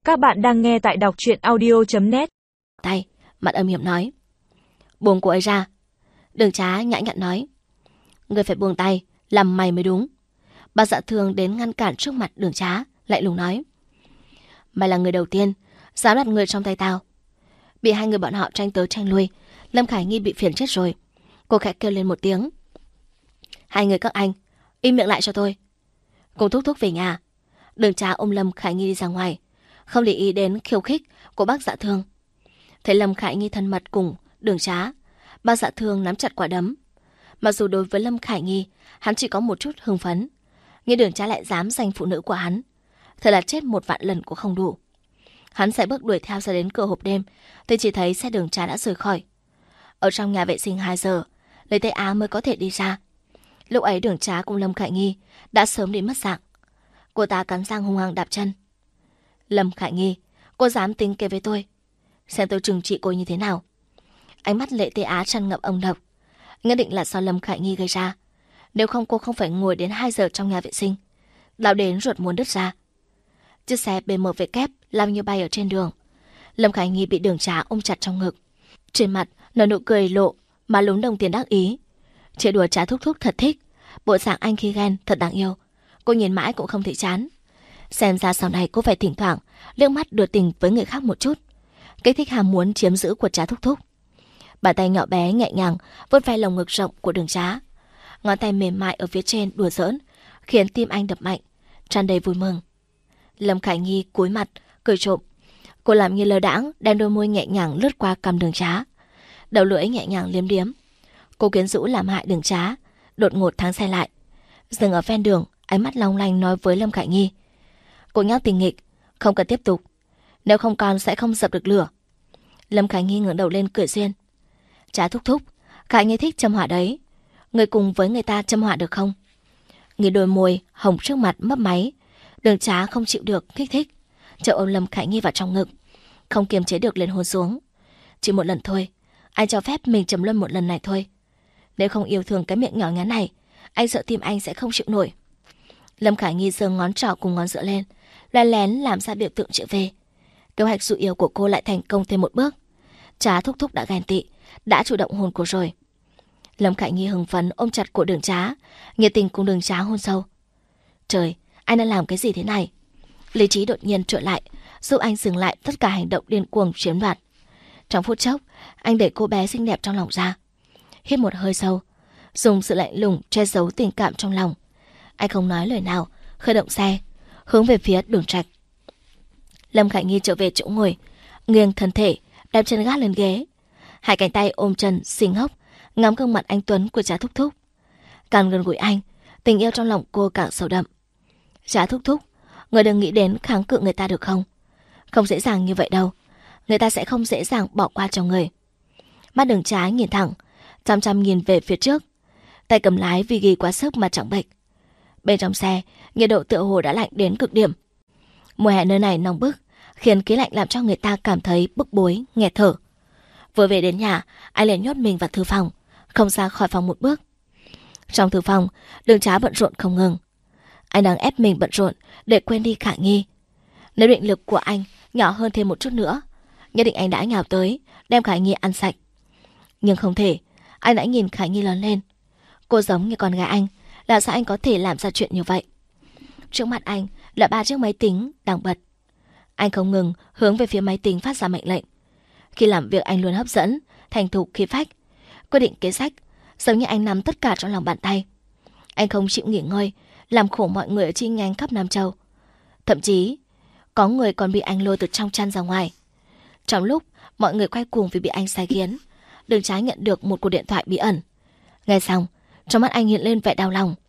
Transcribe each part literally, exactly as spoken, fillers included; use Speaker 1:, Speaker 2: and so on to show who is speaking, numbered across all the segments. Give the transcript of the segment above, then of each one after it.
Speaker 1: Các bạn đang nghe tại đọc truyện audio chấm net.
Speaker 2: Tay, mặt âm hiểm nói. Buông cô ấy ra. Đường Trá nhã nhặn nói. Người phải buông tay, làm mày mới đúng. Bác Dạ Thương đến ngăn cản trước mặt Đường Trá, lại lùng nói. Mày là người đầu tiên dám đặt người trong tay tao. Bị hai người bọn họ tranh tới tranh lui, Lâm Khải Nghi bị phiền chết rồi. Cô khẽ kêu lên một tiếng. Hai người các anh, im miệng lại cho tôi. Cùng thúc thúc về nhà. Đường Trá ôm Lâm Khải Nghi đi ra ngoài, không để ý đến khiêu khích của bác Dạ Thương. Thấy Lâm Khải Nghi thân mật cùng Đường Trá, bác Dạ Thương nắm chặt quả đấm. Mặc dù đối với Lâm Khải Nghi, hắn chỉ có một chút hưng phấn, nhưng Đường Trá lại dám giành phụ nữ của hắn, thật là chết một vạn lần cũng không đủ. Hắn sẽ bước đuổi theo ra đến cửa hộp đêm, thì chỉ thấy xe Đường Trá đã rời khỏi. Ở trong nhà vệ sinh hai giờ, lấy tay áo mới có thể đi ra. Lúc ấy Đường Trá cùng Lâm Khải Nghi đã sớm đi mất dạng. Cô ta cắn răng hung hăng đạp chân. Lâm Khải Nghi, cô dám tính kế với tôi, xem tôi trừng trị cô như thế nào. Ánh mắt Lệ Tê Á tràn ngập âm độc, nhất định là do Lâm Khải Nghi gây ra. Nếu không cô không phải ngồi đến hai giờ trong nhà vệ sinh, đau đến ruột muốn đứt ra. Chiếc xe bê em vê kép lao như bay ở trên đường. Lâm Khải Nghi bị Đường Trá ôm chặt trong ngực, trên mặt nở nụ cười lộ mà lún đồng tiền đắc ý. Chơi đùa Trá thúc thúc thật thích, bộ dạng anh khi ghen thật đáng yêu. Cô nhìn mãi cũng không thể chán. Xem ra sau này cô phải thỉnh thoảng liếc mắt đưa tình với người khác một chút, kích thích ham muốn chiếm giữ của Trá thúc thúc. Bàn tay nhỏ bé nhẹ nhàng vuốt ve lồng ngực rộng của Đường Trá, ngón tay mềm mại ở phía trên đùa giỡn, khiến tim anh đập mạnh, tràn đầy vui mừng. Lâm Khải Nghi cúi mặt cười trộm. Cô làm như lơ đãng đem đôi môi nhẹ nhàng lướt qua cằm Đường Trá, đầu lưỡi nhẹ nhàng liếm điếm. Cô quyến rũ làm hại Đường Trá đột ngột thắng xe lại, dừng ở ven đường, ánh mắt long lanh nói với Lâm Khải Nghi. Cô nhóc tình nghịch, không cần tiếp tục, nếu không con sẽ không dập được lửa. Lâm Khải Nghi ngẩng đầu lên cười duyên. Trá thúc thúc, Khải Nghi thích châm hỏa đấy, người cùng với người ta châm hỏa được không? Người đôi môi hồng trước mặt mấp máy. Đường Trá không chịu được kích thích, chợt ôm Lâm Khải Nghi vào trong ngực, không kiềm chế được lên hôn xuống. Chỉ một lần thôi, anh cho phép mình trầm luân một lần này thôi. Nếu không yêu thương cái miệng nhỏ nhắn này, anh sợ tim anh sẽ không chịu nổi. Lâm Khải Nghi giơ ngón trỏ cùng ngón giữa lên, lén lén làm ra biểu tượng chữ V. Kế hoạch dụ yêu của cô lại thành công thêm một bước. Trá thúc thúc đã ghen tị, đã chủ động hôn cô rồi. Lâm Khải Nghi hưng phấn ôm chặt cổ Đường Trá, nhiệt tình cùng Đường Trá hôn sâu. Trời, anh đang làm cái gì thế này? Lý trí đột nhiên trở lại, giúp anh dừng lại tất cả hành động điên cuồng chiếm đoạt. Trong phút chốc, anh để cô bé xinh đẹp trong lòng ra, hít một hơi sâu, dùng sự lạnh lùng che giấu tình cảm trong lòng. Anh không nói lời nào, khởi động xe, hướng về phía Đường Trạch. Lâm Khải Nghi trở về chỗ ngồi, nghiêng thân thể, đem chân gác lên ghế, hai cánh tay ôm chân xinh hốc, ngắm gương mặt anh tuấn của Trá thúc thúc. Càng gần gũi anh, tình yêu trong lòng cô càng sâu đậm. Trá thúc thúc, người đừng nghĩ đến kháng cự người ta được không? Không dễ dàng như vậy đâu, người ta sẽ không dễ dàng bỏ qua cho người. Mắt Đường Trá nhìn thẳng, chăm chăm nhìn về phía trước, tay cầm lái vì ghi quá sức mà chẳng bệch. Bên trong xe, nhiệt độ tựa hồ đã lạnh đến cực điểm. Mùa hè nơi này nóng bức, khiến khí lạnh làm cho người ta cảm thấy bức bối, nghẹt thở. Vừa về đến nhà, anh liền nhốt mình vào thư phòng, không ra khỏi phòng một bước. Trong thư phòng, Đường Trá bận rộn không ngừng. Anh đang ép mình bận rộn để quên đi Khải Nghi. Nếu định lực của anh nhỏ hơn thêm một chút nữa, nhất định anh đã nhào tới đem Khải Nghi ăn sạch. Nhưng không thể, anh đã nhìn Khải Nghi lớn lên. Cô giống như con gái anh, làm sao anh có thể làm ra chuyện như vậy? Trước mặt anh là ba chiếc máy tính đang bật. Anh không ngừng hướng về phía máy tính phát ra mệnh lệnh. Khi làm việc anh luôn hấp dẫn, thành thục khí phách, quyết định kế sách, giống như anh nắm tất cả trong lòng bàn tay. Anh không chịu nghỉ ngơi, làm khổ mọi người ở chi nhánh khắp Nam Châu. Thậm chí có người còn bị anh lôi từ trong chăn ra ngoài. Trong lúc mọi người quay cuồng vì bị anh sai khiến, Đường Trá nhận được một cuộc điện thoại bí ẩn. Nghe xong, trong mắt anh hiện lên vẻ đau lòng.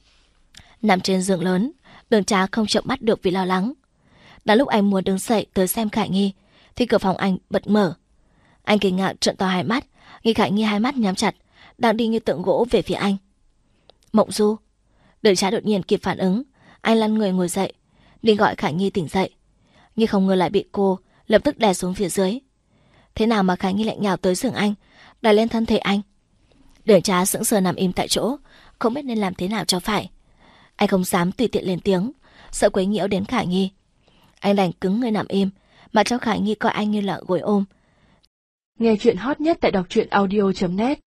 Speaker 2: Nằm trên giường lớn, Đường Trá không chợp mắt được vì lo lắng. Đã lúc anh muốn đứng dậy tới xem Khải Nghi, thì cửa phòng anh bật mở. Anh kinh ngạc trợn to hai mắt, nhìn Khải Nghi hai mắt nhắm chặt, đang đi như tượng gỗ về phía anh. Mộng Du. Đường Trá đột nhiên kịp phản ứng, anh lăn người ngồi dậy, định gọi Khải Nghi tỉnh dậy, nhưng không ngờ lại bị cô lập tức đè xuống phía dưới. Thế nào mà Khải Nghi lại nhào tới giường anh, đè lên thân thể anh? Đường Trá sững sờ nằm im tại chỗ, không biết nên làm thế nào cho phải. Anh không dám tùy tiện lên tiếng, sợ quấy nhiễu đến Khải Nghi. Anh đành cứng người nằm im, mà Châu Khải Nghi coi anh như là gối ôm.
Speaker 1: Nghe chuyện hot nhất tại đọc truyện audio chấm net